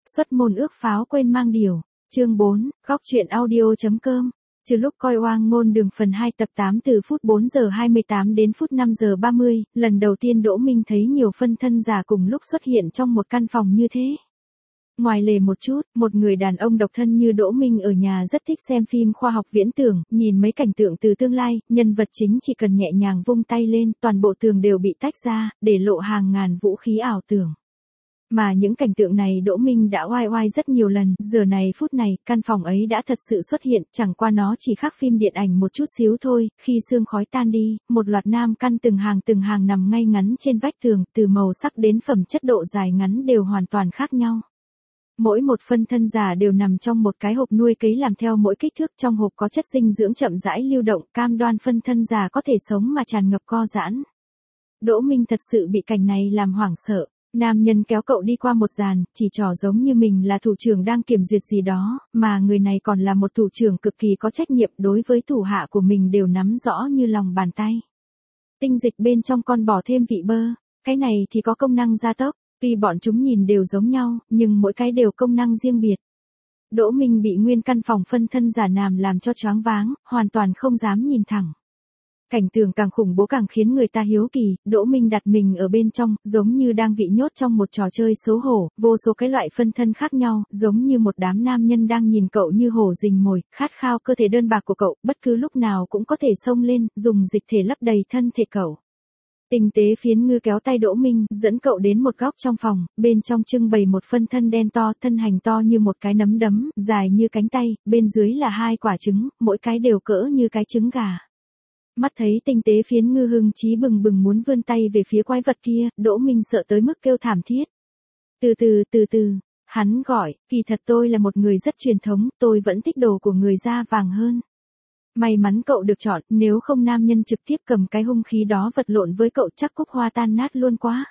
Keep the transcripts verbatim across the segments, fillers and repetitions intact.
Xuất môn ước pháo quên mang điều. Chương bốn, góc truyện audio.com. Trừ lúc coi oang ngôn đường phần hai tập tám từ phút bốn giờ hai mươi tám đến phút năm giờ ba mươi, lần đầu tiên Đỗ Minh thấy nhiều phân thân giả cùng lúc xuất hiện trong một căn phòng như thế. Ngoài lề một chút, một người đàn ông độc thân như Đỗ Minh ở nhà rất thích xem phim khoa học viễn tưởng, nhìn mấy cảnh tượng từ tương lai, nhân vật chính chỉ cần nhẹ nhàng vung tay lên, toàn bộ tường đều bị tách ra, để lộ hàng ngàn vũ khí ảo tưởng. Mà những cảnh tượng này Đỗ Minh đã oai oai rất nhiều lần, giờ này phút này, căn phòng ấy đã thật sự xuất hiện, chẳng qua nó chỉ khác phim điện ảnh một chút xíu thôi, khi sương khói tan đi, một loạt nam căn từng hàng từng hàng nằm ngay ngắn trên vách tường, từ màu sắc đến phẩm chất độ dài ngắn đều hoàn toàn khác nhau. Mỗi một phân thân giả đều nằm trong một cái hộp nuôi cấy làm theo mỗi kích thước, trong hộp có chất dinh dưỡng chậm rãi lưu động, cam đoan phân thân giả có thể sống mà tràn ngập co giãn. Đỗ Minh thật sự bị cảnh này làm hoảng sợ. Nam nhân kéo cậu đi qua một dàn, chỉ trỏ giống như mình là thủ trưởng đang kiểm duyệt gì đó, mà người này còn là một thủ trưởng cực kỳ có trách nhiệm, đối với thủ hạ của mình đều nắm rõ như lòng bàn tay. Tinh dịch bên trong con bò thêm vị bơ, cái này thì có công năng gia tốc, tuy bọn chúng nhìn đều giống nhau, nhưng mỗi cái đều công năng riêng biệt. Đỗ Minh bị nguyên căn phòng phân thân giả nàm làm cho choáng váng, hoàn toàn không dám nhìn thẳng. Cảnh tượng càng khủng bố càng khiến người ta hiếu kỳ, Đỗ Minh đặt mình ở bên trong, giống như đang bị nhốt trong một trò chơi xấu hổ, vô số cái loại phân thân khác nhau, giống như một đám nam nhân đang nhìn cậu như hổ rình mồi, khát khao cơ thể đơn bạc của cậu, bất cứ lúc nào cũng có thể xông lên, dùng dịch thể lấp đầy thân thể cậu. Tinh tế phiến ngư kéo tay Đỗ Minh, dẫn cậu đến một góc trong phòng, bên trong trưng bày một phân thân đen to, thân hành to như một cái nắm đấm, dài như cánh tay, bên dưới là hai quả trứng, mỗi cái đều cỡ như cái trứng gà. Mắt thấy tinh tế phiến ngư hưng chí bừng bừng muốn vươn tay về phía quái vật kia, Đỗ Minh sợ tới mức kêu thảm thiết. Từ từ từ từ, hắn gọi, kỳ thật tôi là một người rất truyền thống, tôi vẫn thích đồ của người da vàng hơn. May mắn cậu được chọn, nếu không nam nhân trực tiếp cầm cái hung khí đó vật lộn với cậu chắc cúc hoa tan nát luôn quá.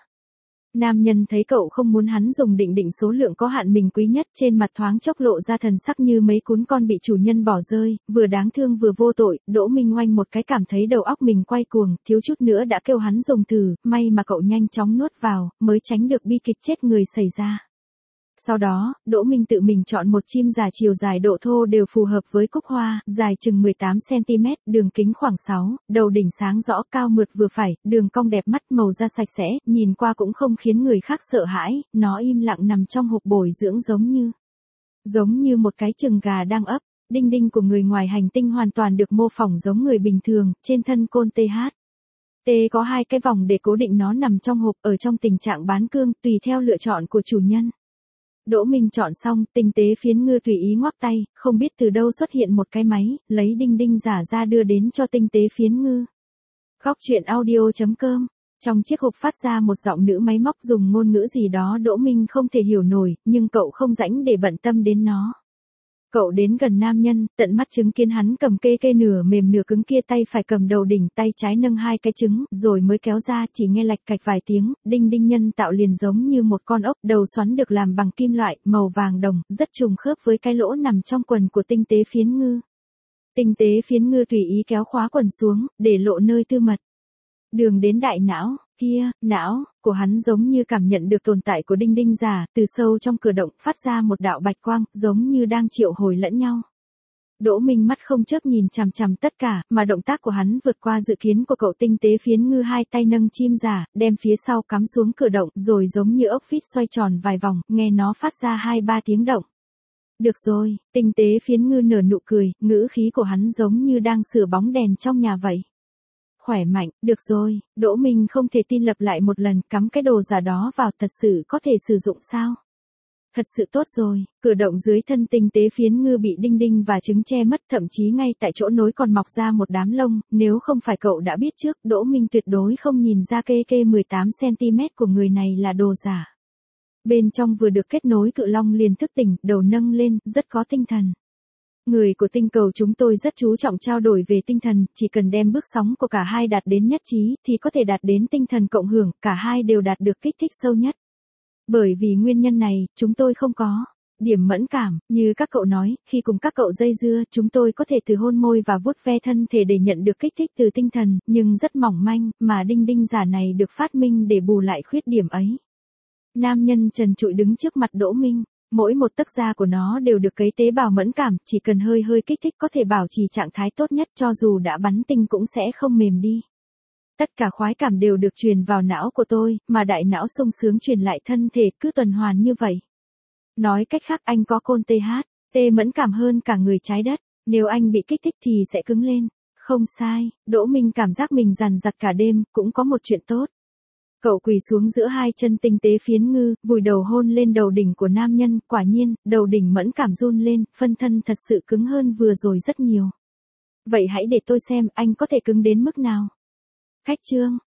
Nam nhân thấy cậu không muốn hắn dùng định định số lượng có hạn mình quý nhất, trên mặt thoáng chốc lộ ra thần sắc như mấy cún con bị chủ nhân bỏ rơi, vừa đáng thương vừa vô tội. Đỗ Minh oanh một cái cảm thấy đầu óc mình quay cuồng, thiếu chút nữa đã kêu hắn dùng thử, may mà cậu nhanh chóng nuốt vào, mới tránh được bi kịch chết người xảy ra. Sau đó, Đỗ Minh tự mình chọn một chim giả chiều dài độ thô đều phù hợp với cúc hoa, dài chừng mười tám xăng ti mét, đường kính khoảng sáu, đầu đỉnh sáng rõ, cao mượt vừa phải, đường cong đẹp mắt, màu da sạch sẽ, nhìn qua cũng không khiến người khác sợ hãi, nó im lặng nằm trong hộp bồi dưỡng giống như, giống như một cái chừng gà đang ấp. Đinh đinh của người ngoài hành tinh hoàn toàn được mô phỏng giống người bình thường, trên thân côn tê hát. T có hai cái vòng để cố định nó nằm trong hộp, ở trong tình trạng bán cương, tùy theo lựa chọn của chủ nhân. Đỗ Minh chọn xong, tinh tế phiến ngư tùy ý ngoắc tay, không biết từ đâu xuất hiện một cái máy, lấy đinh đinh giả ra đưa đến cho tinh tế phiến ngư. Góc truyện audio.com. Trong chiếc hộp phát ra một giọng nữ máy móc dùng ngôn ngữ gì đó Đỗ Minh không thể hiểu nổi, nhưng cậu không rảnh để bận tâm đến nó. Cậu đến gần nam nhân, tận mắt chứng kiến hắn cầm kê kê nửa mềm nửa cứng kia, tay phải cầm đầu đỉnh, tay trái nâng hai cái trứng, rồi mới kéo ra, chỉ nghe lạch cạch vài tiếng, đinh đinh nhân tạo liền giống như một con ốc, đầu xoắn được làm bằng kim loại, màu vàng đồng, rất trùng khớp với cái lỗ nằm trong quần của tinh tế phiến ngư. Tinh tế phiến ngư tùy ý kéo khóa quần xuống, để lộ nơi tư mật. Đường đến đại não, kia, não, của hắn giống như cảm nhận được tồn tại của đinh đinh giả, từ sâu trong cửa động phát ra một đạo bạch quang, giống như đang triệu hồi lẫn nhau. Đỗ Minh mắt không chớp nhìn chằm chằm tất cả, mà động tác của hắn vượt qua dự kiến của cậu. Tinh tế phiến ngư hai tay nâng chim giả, đem phía sau cắm xuống cửa động, rồi giống như ốc vít xoay tròn vài vòng, nghe nó phát ra hai ba tiếng động. Được rồi, tinh tế phiến ngư nở nụ cười, ngữ khí của hắn giống như đang sửa bóng đèn trong nhà vậy. Khỏe mạnh, được rồi, Đỗ Minh không thể tin, lặp lại một lần, cắm cái đồ giả đó vào, thật sự có thể sử dụng sao? Thật sự tốt rồi, cửa động dưới thân tinh tế phiến ngư bị đinh đinh và trứng che mất, thậm chí ngay tại chỗ nối còn mọc ra một đám lông, nếu không phải cậu đã biết trước, Đỗ Minh tuyệt đối không nhìn ra kê kê mười tám xăng ti mét của người này là đồ giả. Bên trong vừa được kết nối cự long liền thức tỉnh, đầu nâng lên, rất có tinh thần. Người của tinh cầu chúng tôi rất chú trọng trao đổi về tinh thần, chỉ cần đem bước sóng của cả hai đạt đến nhất trí, thì có thể đạt đến tinh thần cộng hưởng, cả hai đều đạt được kích thích sâu nhất. Bởi vì nguyên nhân này, chúng tôi không có điểm mẫn cảm, như các cậu nói, khi cùng các cậu dây dưa, chúng tôi có thể từ hôn môi và vuốt ve thân thể để nhận được kích thích từ tinh thần, nhưng rất mỏng manh, mà đinh đinh giả này được phát minh để bù lại khuyết điểm ấy. Nam nhân trần trụi đứng trước mặt Đỗ Minh. Mỗi một tấc da của nó đều được cấy tế bào mẫn cảm, chỉ cần hơi hơi kích thích có thể bảo trì trạng thái tốt nhất, cho dù đã bắn tinh cũng sẽ không mềm đi. Tất cả khoái cảm đều được truyền vào não của tôi, mà đại não sung sướng truyền lại thân thể, cứ tuần hoàn như vậy. Nói cách khác, anh có côn tê hát, tê mẫn cảm hơn cả người trái đất. Nếu anh bị kích thích thì sẽ cứng lên. Không sai, Đỗ Minh cảm giác mình dằn vặt cả đêm, cũng có một chuyện tốt. Cậu quỳ xuống giữa hai chân tinh tế phiến ngư, vùi đầu hôn lên đầu đỉnh của nam nhân, quả nhiên, đầu đỉnh mẫn cảm run lên, phân thân thật sự cứng hơn vừa rồi rất nhiều. Vậy hãy để tôi xem anh có thể cứng đến mức nào. Khách chương